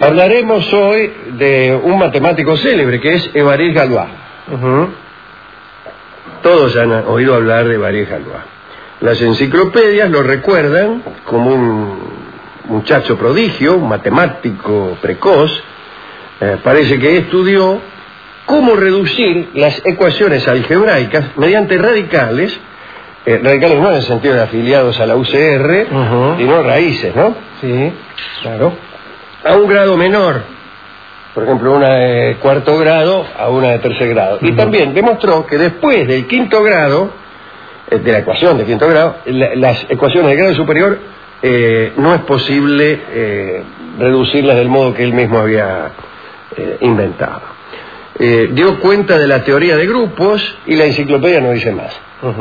Hablaremos hoy de un matemático célebre que es Évariste Galois. Todos han oído hablar de Évariste Galois. Las enciclopedias lo recuerdan como un muchacho prodigio, un matemático precoz. Parece que estudió cómo reducir las ecuaciones algebraicas mediante radicales, radicales no en el sentido de afiliados a la UCR, sino raíces, ¿no? Sí, claro. A un grado menor, por ejemplo, una de cuarto grado a una de tercer grado. Y también demostró que después del quinto grado, de la ecuación de quinto grado, las ecuaciones de grado superior no es posible reducirlas del modo que él mismo había inventado. Dio cuenta de la teoría de grupos y la enciclopedia no dice más.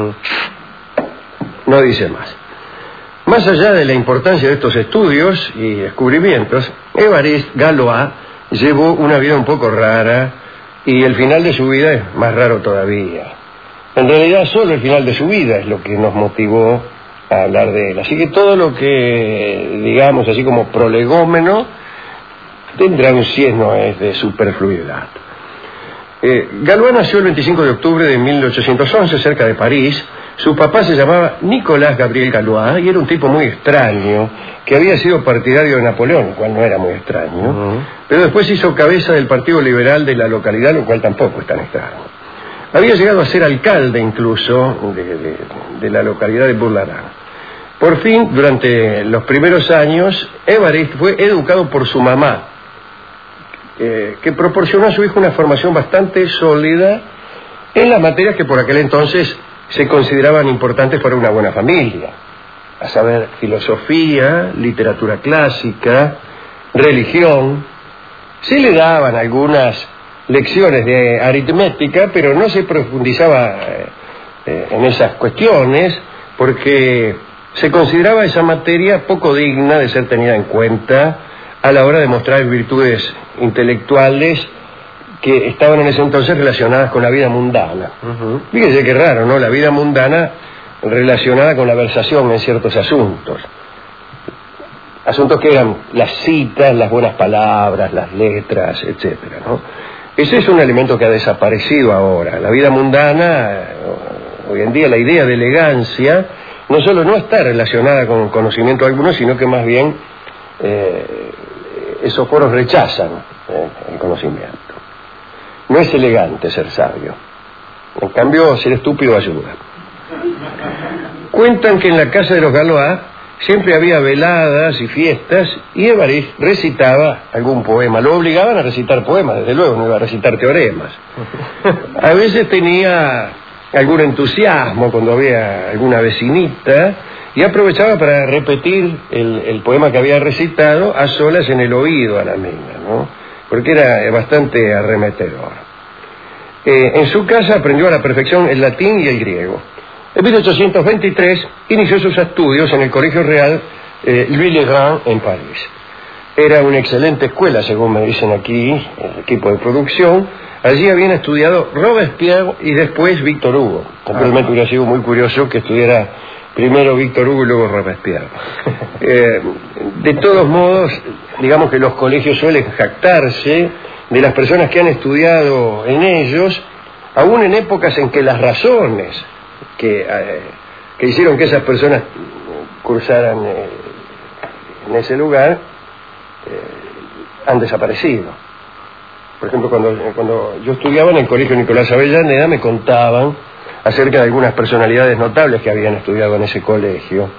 No dice más. Más allá de la importancia de estos estudios y descubrimientos, Évariste Galois llevó una vida un poco rara y el final de su vida es más raro todavía. En realidad solo el final de su vida es lo que nos motivó a hablar de él. Así que todo lo que digamos así como prolegómeno tendrá un cieno de superfluidad. Galois nació el 25 de octubre de 1811 cerca de París. Su papá se llamaba Nicolas Gabriel Galois y era un tipo muy extraño que había sido partidario de Napoleón, lo cual no era muy extraño, pero después hizo cabeza del Partido Liberal de la localidad, lo cual tampoco es tan extraño. Había llegado a ser alcalde incluso de la localidad de Bourg-la-Reine. Por fin, durante los primeros años, Évariste fue educado por su mamá, que proporcionó a su hijo una formación bastante sólida en las materias que por aquel entonces se consideraban importantes para una buena familia, a saber, filosofía, literatura clásica, religión. Se le daban algunas lecciones de aritmética, pero no se profundizaba en esas cuestiones porque se consideraba esa materia poco digna de ser tenida en cuenta a la hora de mostrar virtudes intelectuales que estaban en ese entonces relacionadas con la vida mundana. Fíjense qué raro, ¿no? La vida mundana relacionada con la versación en ciertos asuntos. Asuntos que eran las citas, las buenas palabras, las letras, etcétera, ¿no? Ese es un elemento que ha desaparecido ahora. La vida mundana, hoy en día la idea de elegancia, no solo no está relacionada con conocimiento alguno, sino que más bien esos foros rechazan el conocimiento. No es elegante ser sabio. En cambio, ser estúpido ayuda. Cuentan que en la casa de los Galois siempre había veladas y fiestas y Évariste recitaba algún poema. Lo obligaban a recitar poemas, desde luego, no iba a recitar teoremas. A veces tenía algún entusiasmo cuando había alguna vecinita y aprovechaba para repetir el poema que había recitado a solas en el oído a la mina, ¿no? Porque era bastante arremetedor. En su casa aprendió a la perfección el latín y el griego. En 1823 inició sus estudios en el Colegio Real Louis le Grand en París. Era una excelente escuela, según me dicen aquí, el equipo de producción. Allí habían estudiado Robespierre y después Víctor Hugo. Naturalmente hubiera sido muy curioso que estudiara primero Víctor Hugo y luego Robespierre. De todos modos, digamos que los colegios suelen jactarse de las personas que han estudiado en ellos, aún en épocas en que las razones que hicieron que esas personas cursaran en ese lugar han desaparecido. Por ejemplo, cuando yo estudiaba en el colegio Nicolás Avellaneda, me contaban acerca de algunas personalidades notables que habían estudiado en ese colegio.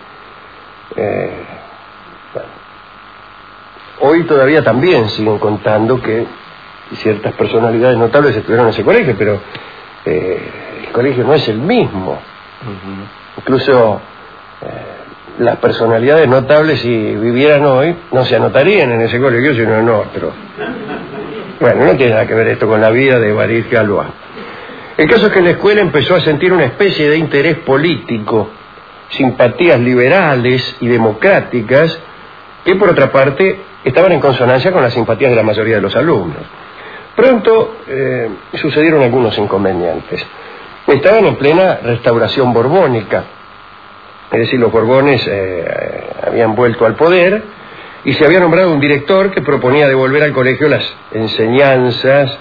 Bueno, hoy todavía también siguen contando que ciertas personalidades notables estudiaron en ese colegio, pero el colegio no es el mismo. Incluso las personalidades notables, si vivieran hoy, no se anotarían en ese colegio, sino en otro. Bueno, no tiene nada que ver esto con la vida de Évariste Galois. El caso es que en la escuela empezó a sentir una especie de interés político, simpatías liberales y democráticas, que por otra parte estaban en consonancia con las simpatías de la mayoría de los alumnos. Pronto sucedieron algunos inconvenientes. Estaban en plena restauración borbónica, es decir, los Borbones habían vuelto al poder y se había nombrado un director que proponía devolver al colegio las enseñanzas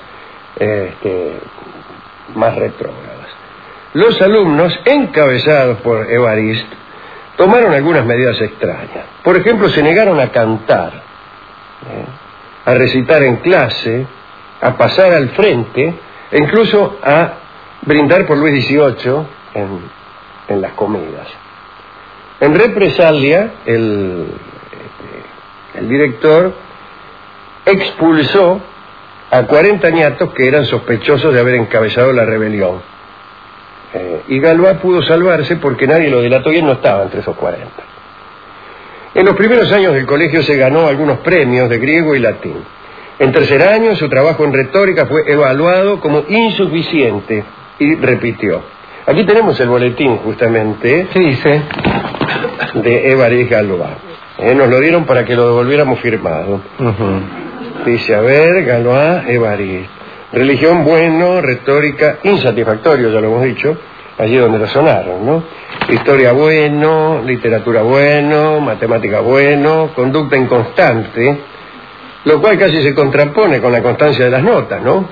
más retrógradas. Los alumnos, encabezados por Évariste, tomaron algunas medidas extrañas. Por ejemplo, se negaron a cantar, a recitar en clase, a pasar al frente e incluso a brindar por Luis XVIII en las comidas. En represalia, el director expulsó a 40 ñatos que eran sospechosos de haber encabezado la rebelión. Y Galois pudo salvarse porque nadie lo delató y él no estaba entre esos 40. En los primeros años del colegio se ganó algunos premios de griego y latín. En tercer año su trabajo en retórica fue evaluado como insuficiente y repitió. Aquí tenemos el boletín justamente. ¿Qué dice? De Évariste Galois. Nos lo dieron para que lo devolviéramos firmado. Dice, a ver, Galois, Évariste. Religión bueno, retórica insatisfactorio, ya lo hemos dicho, allí donde lo sonaron, ¿no? Historia bueno, literatura bueno, matemática bueno, conducta inconstante, lo cual casi se contrapone con la constancia de las notas, ¿no?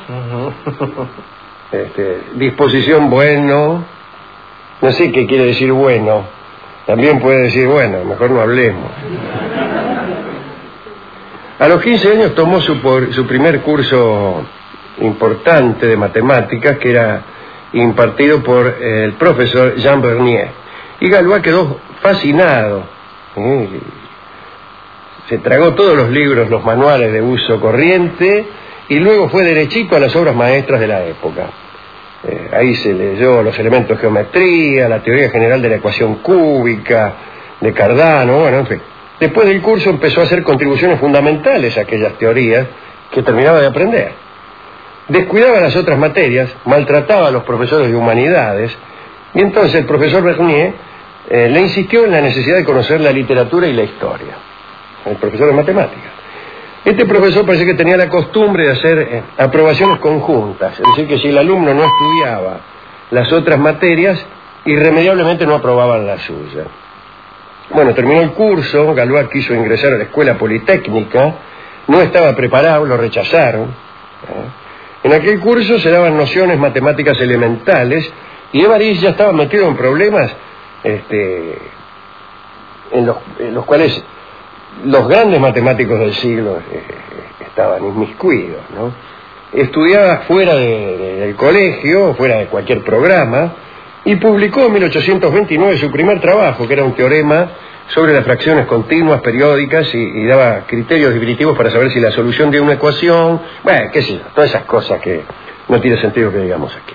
Disposición bueno, no sé qué quiere decir bueno, también puede decir bueno, mejor no hablemos. A los 15 años tomó su primer curso importante de matemáticas, que era impartido por el profesor Jean Bernier, y Galois quedó fascinado, se tragó todos los libros, los manuales de uso corriente, y luego fue derechito a las obras maestras de la época. Ahí se leyó los elementos de geometría, la teoría general de la ecuación cúbica de Cardano, bueno, en fin. Después del curso empezó a hacer contribuciones fundamentales a aquellas teorías que terminaba de aprender. Descuidaba las otras materias, maltrataba a los profesores de humanidades, y entonces el profesor Bernier le insistió en la necesidad de conocer la literatura y la historia, el profesor de matemáticas. Este profesor parece que tenía la costumbre de hacer aprobaciones conjuntas, es decir, que si el alumno no estudiaba las otras materias, irremediablemente no aprobaban la suya. Bueno, terminó el curso, Galois quiso ingresar a la escuela politécnica, no estaba preparado, lo rechazaron. En aquel curso se daban nociones matemáticas elementales y Évariste ya estaba metido en problemas en los cuales los grandes matemáticos del siglo estaban inmiscuidos, ¿no? Estudiaba fuera del colegio, fuera de cualquier programa, y publicó en 1829 su primer trabajo, que era un teorema sobre las fracciones continuas periódicas y daba criterios definitivos para saber si la solución de una ecuación, bueno, qué sé yo, todas esas cosas que no tiene sentido que digamos aquí.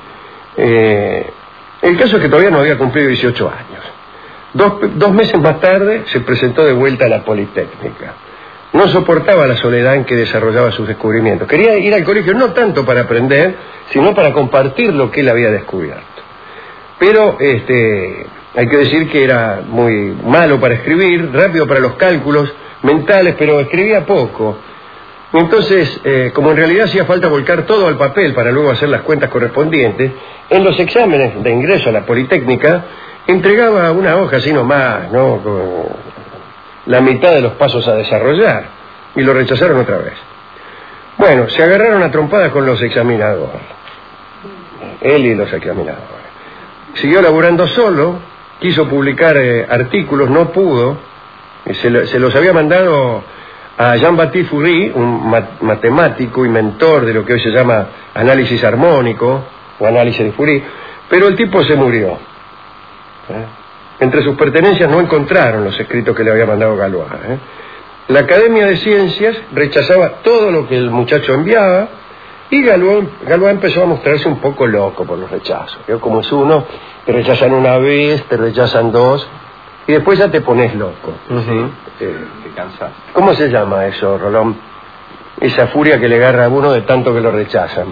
El caso es que todavía no había cumplido 18 años. Dos meses más tarde se presentó de vuelta a la Politécnica. No soportaba la soledad en que desarrollaba sus descubrimientos. Quería ir al colegio no tanto para aprender, sino para compartir lo que él había descubierto. Pero hay que decir que era muy malo para escribir, rápido para los cálculos mentales, pero escribía poco. Entonces, como en realidad hacía falta volcar todo al papel para luego hacer las cuentas correspondientes, en los exámenes de ingreso a la Politécnica entregaba una hoja así nomás, ¿no? Con la mitad de los pasos a desarrollar, y lo rechazaron otra vez. Bueno, se agarraron a trompadas con los examinadores, él y los examinadores. Siguió laburando solo, quiso publicar artículos, no pudo, se los había mandado a Jean-Baptiste Fourier, un matemático y mentor de lo que hoy se llama análisis armónico, o análisis de Fourier, pero el tipo se murió. Entre sus pertenencias no encontraron los escritos que le había mandado Galois. La Academia de Ciencias rechazaba todo lo que el muchacho enviaba, y Galois empezó a mostrarse un poco loco por los rechazos. Como es uno, te rechazan una vez, te rechazan dos, y después ya te pones loco. Te cansas. ¿Cómo se llama eso, Rolón? Esa furia que le agarra a uno de tanto que lo rechazan.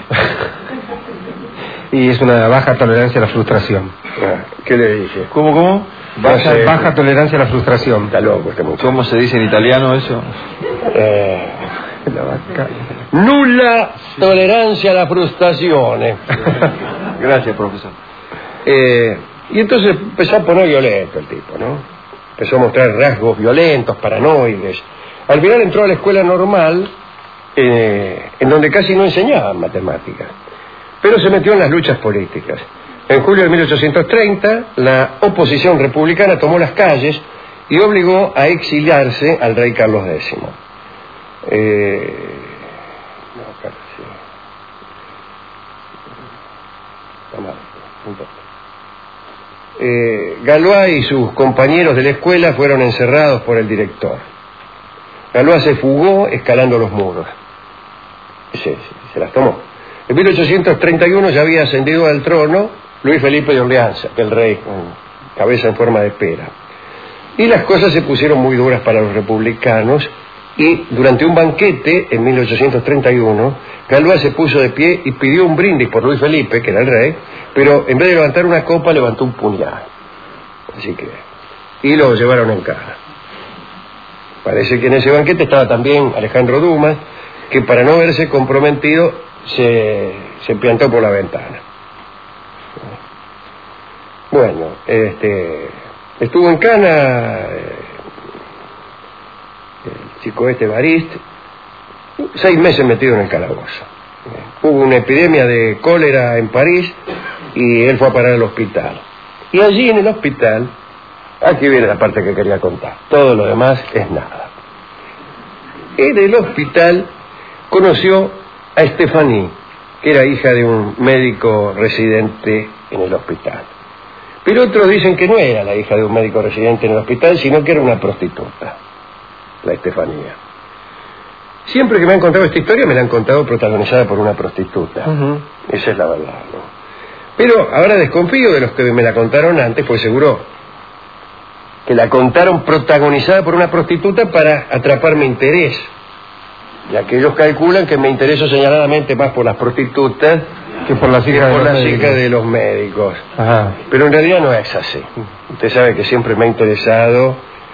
Y es una baja tolerancia a la frustración. ¿Qué le dije? ¿Cómo? Baja tolerancia a la frustración. Está loco este muchacho. ¿Cómo se dice en italiano eso? Nula tolerancia a la frustración. Gracias, profesor. Y entonces empezó a poner violento el tipo, ¿no? Empezó a mostrar rasgos violentos, paranoides. Al final entró a la escuela normal, en donde casi no enseñaban matemáticas, pero se metió en las luchas políticas. En julio de 1830, la oposición republicana tomó las calles y obligó a exiliarse al rey Carlos X. Galois y sus compañeros de la escuela fueron encerrados por el director. Galois se fugó escalando los muros. Se las tomó. En 1831 ya había ascendido al trono Luis Felipe de Orleans, aquel rey con cabeza en forma de pera. Y las cosas se pusieron muy duras para los republicanos, y durante un banquete en 1831, Galois se puso de pie y pidió un brindis por Luis Felipe, que era el rey, pero en vez de levantar una copa, levantó un puñal. Así que... y lo llevaron en cara. Parece que en ese banquete estaba también Alejandro Dumas, que para no verse comprometido se piantó por la ventana. Bueno, estuvo en Cana el chico Evarist, 6 meses metido en el calabozo. Hubo una epidemia de cólera en París y él fue a parar al hospital. Y allí en el hospital, aquí viene la parte que quería contar, todo lo demás es nada. En el hospital conoció a Stéphanie, que era hija de un médico residente en el hospital. Pero otros dicen que no era la hija de un médico residente en el hospital, sino que era una prostituta, la Estefanía. Siempre que me han contado esta historia, me la han contado protagonizada por una prostituta. Esa es la verdad, ¿no? Pero ahora desconfío de los que me la contaron antes, pues seguro que la contaron protagonizada por una prostituta para atrapar mi interés. Ya que ellos calculan que me intereso señaladamente más por las prostitutas que por las hijas de los médicos. Ajá. Pero en realidad no es así. Usted sabe que siempre me ha interesado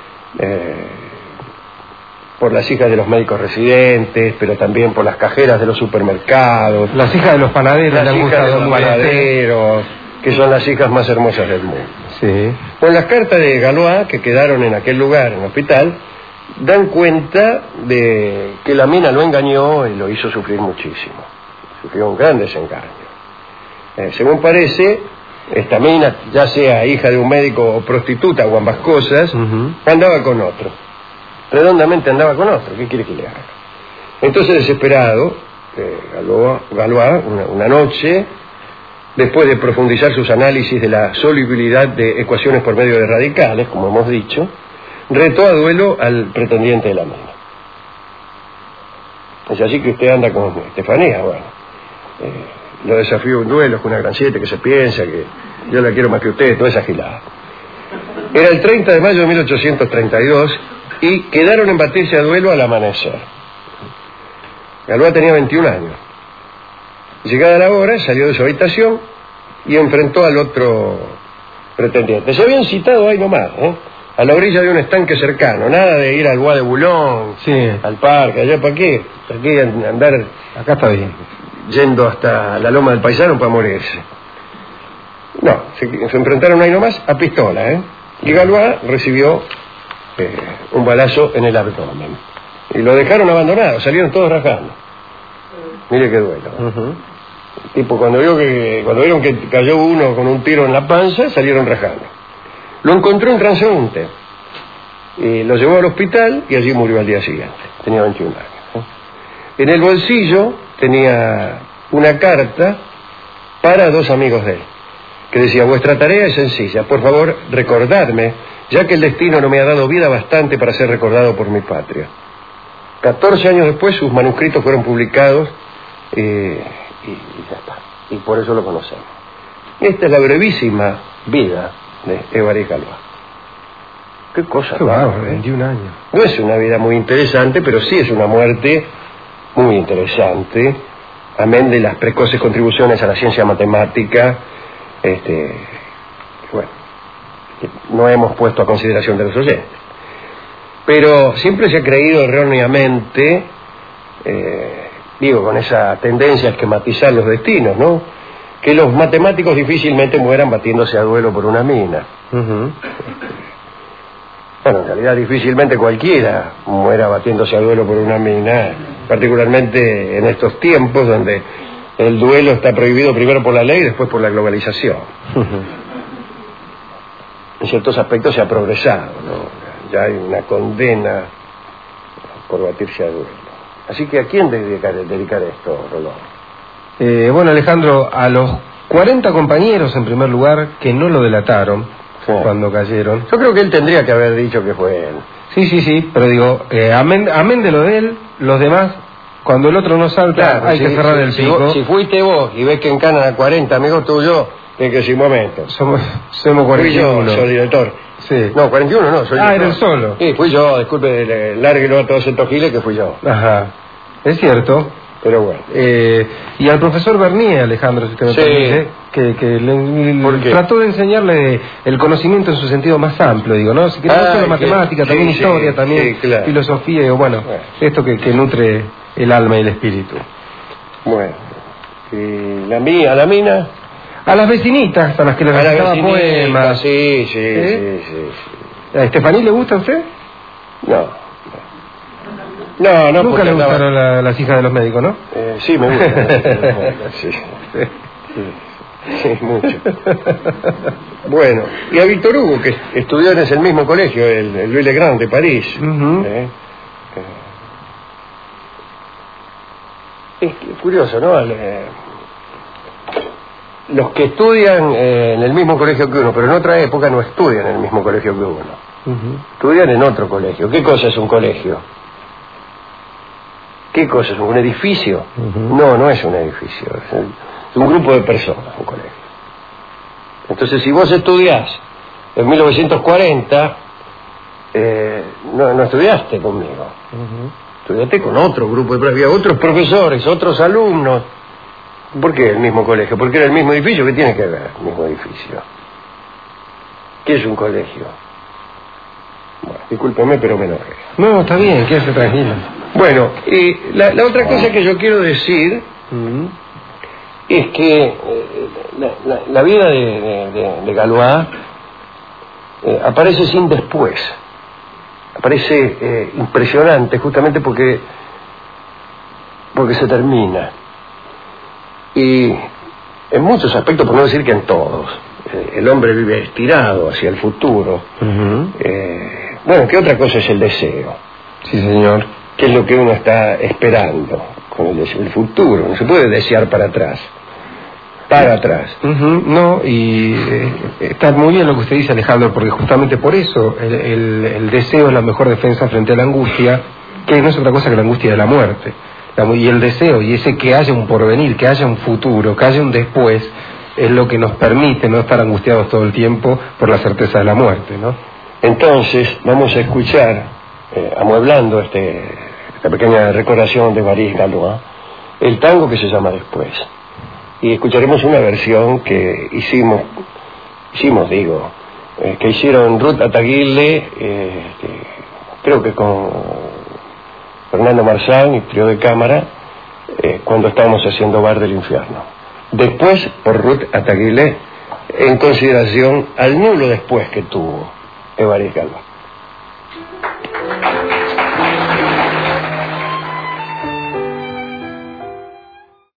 por las hijas de los médicos residentes, pero también por las cajeras de los supermercados. Las hijas de los panaderos. Las hijas de los panaderos, que son las hijas más hermosas del mundo. Sí. Con las cartas de Galois que quedaron en aquel lugar, en el hospital, dan cuenta de que la mina lo engañó y lo hizo sufrir muchísimo. Sufrió un gran desengaño. Según parece, esta mina, ya sea hija de un médico o prostituta o ambas cosas, andaba con otro. Redondamente andaba con otro. ¿Qué quiere que le haga? Entonces, desesperado, Galois, una noche, después de profundizar sus análisis de la solubilidad de ecuaciones por medio de radicales, como hemos dicho, retó a duelo al pretendiente de la mina. Es así que usted anda con Estefanía. Bueno, lo desafío un duelo, es una gran 7 que se piensa que yo la quiero más que usted, toda esa gilada. Era el 30 de mayo de 1832 y quedaron en batirse a duelo al amanecer. Galois tenía 21 años. Llegada la hora, salió de su habitación y enfrentó al otro pretendiente. Se habían citado ahí nomás, a la orilla de un estanque cercano, nada de ir al Bois de Boulogne, sí, al parque, allá para qué, andar, acá está bien, yendo hasta la loma del Paisano para morirse. No, se enfrentaron ahí nomás a pistola, y Galois recibió un balazo en el abdomen y lo dejaron abandonado, salieron todos rajando. Mire qué duelo. Tipo, cuando vieron que cayó uno con un tiro en la panza, salieron rajando. Lo encontró un transeúnte y lo llevó al hospital y allí murió al día siguiente. Tenía 21 años. En el bolsillo tenía una carta para 2 amigos de él, que decía: vuestra tarea es sencilla, por favor recordadme, ya que el destino no me ha dado vida bastante para ser recordado por mi patria. 14 años después sus manuscritos fueron publicados y ya está, y por eso lo conocemos. Esta es la brevísima vida de Évariste Galois. Qué cosa rara, 21 años. No es una vida muy interesante, pero sí es una muerte muy interesante, amén de las precoces contribuciones a la ciencia matemática, bueno, que no hemos puesto a consideración de los oyentes. Pero siempre se ha creído erróneamente, con esa tendencia a esquematizar los destinos, ¿no?, que los matemáticos difícilmente mueran batiéndose a duelo por una mina. Bueno, en realidad difícilmente cualquiera muera batiéndose a duelo por una mina, particularmente en estos tiempos donde el duelo está prohibido primero por la ley y después por la globalización. En ciertos aspectos se ha progresado, ¿no? Ya hay una condena por batirse a duelo. Así que ¿a quién dedicar esto, Rolón? Bueno, Alejandro, a los 40 compañeros en primer lugar que no lo delataron cuando cayeron. Yo creo que él tendría que haber dicho que fue él. Sí, pero digo, amén de lo de él, los demás, cuando el otro no salta, claro, hay que cerrar el pico. Si fuiste vos y ves que encanan a 40 amigos tuyos, tienes que decir, momento. Somos 41. Fui yo, soy director. Sí. No, 41 no, soy yo. Ah, eres solo. Sí, fui yo, disculpe, lárguelo a todos estos giles que fui yo. Ajá, es cierto. Pero bueno. Y al profesor Bernier, Alejandro, si usted me permite, que trató de enseñarle el conocimiento en su sentido más amplio, digo, ¿no? Si querés no solo matemática, también historia, también claro. Filosofía, digo, bueno, esto que nutre el alma y el espíritu. Bueno, y la mina... A las vecinitas, a las que le recitaba poemas. Sí. ¿A Estefaní le gusta a usted? No. Nunca le gustaron las hijas de los médicos, ¿no? Sí, me gustan. Sí, mucho. Bueno, y a Víctor Hugo, que estudió en ese mismo colegio, el Louis Le Grand de París. Es curioso, ¿no? Los que estudian en el mismo colegio que uno, pero en otra época no estudian en el mismo colegio que uno. Estudian en otro colegio. ¿Qué cosa es un colegio? ¿Qué cosa es un edificio? No es un edificio, es un grupo de personas, un colegio. Entonces, si vos estudiás en 1940, no estudiaste conmigo. Estudiaste con otro grupo de personas, había otros profesores, otros alumnos. ¿Por qué el mismo colegio? Porque era el mismo edificio. ¿Qué tiene que ver el mismo edificio? ¿Qué es un colegio? Bueno, discúlpeme, pero me enojé. No, está bien, quédese tranquilo. Bueno, la otra cosa que yo quiero decir es que la vida de Galois aparece sin después. Aparece impresionante justamente porque se termina. Y en muchos aspectos, por no decir que en todos, el hombre vive estirado hacia el futuro. Bueno, ¿qué otra cosa es el deseo? Sí, señor. ¿Qué es lo que uno está esperando con el deseo? El futuro. No se puede desear para atrás. Para atrás. No, y está muy bien lo que usted dice, Alejandro, porque justamente por eso el deseo es la mejor defensa frente a la angustia, que no es otra cosa que la angustia de la muerte. Y el deseo, y ese que haya un porvenir, que haya un futuro, que haya un después, es lo que nos permite no estar angustiados todo el tiempo por la certeza de la muerte, ¿no? Entonces, vamos a escuchar, amueblando esta pequeña recordación de Maurice Galois, el tango que se llama Después. Y escucharemos una versión que que hicieron Ruth Ataguirre, creo que con Fernando Marzán y trío de cámara, cuando estábamos haciendo Bar del Infierno. Después, por Ruth Ataguirre, en consideración al nulo después que tuvo Évariste Galois.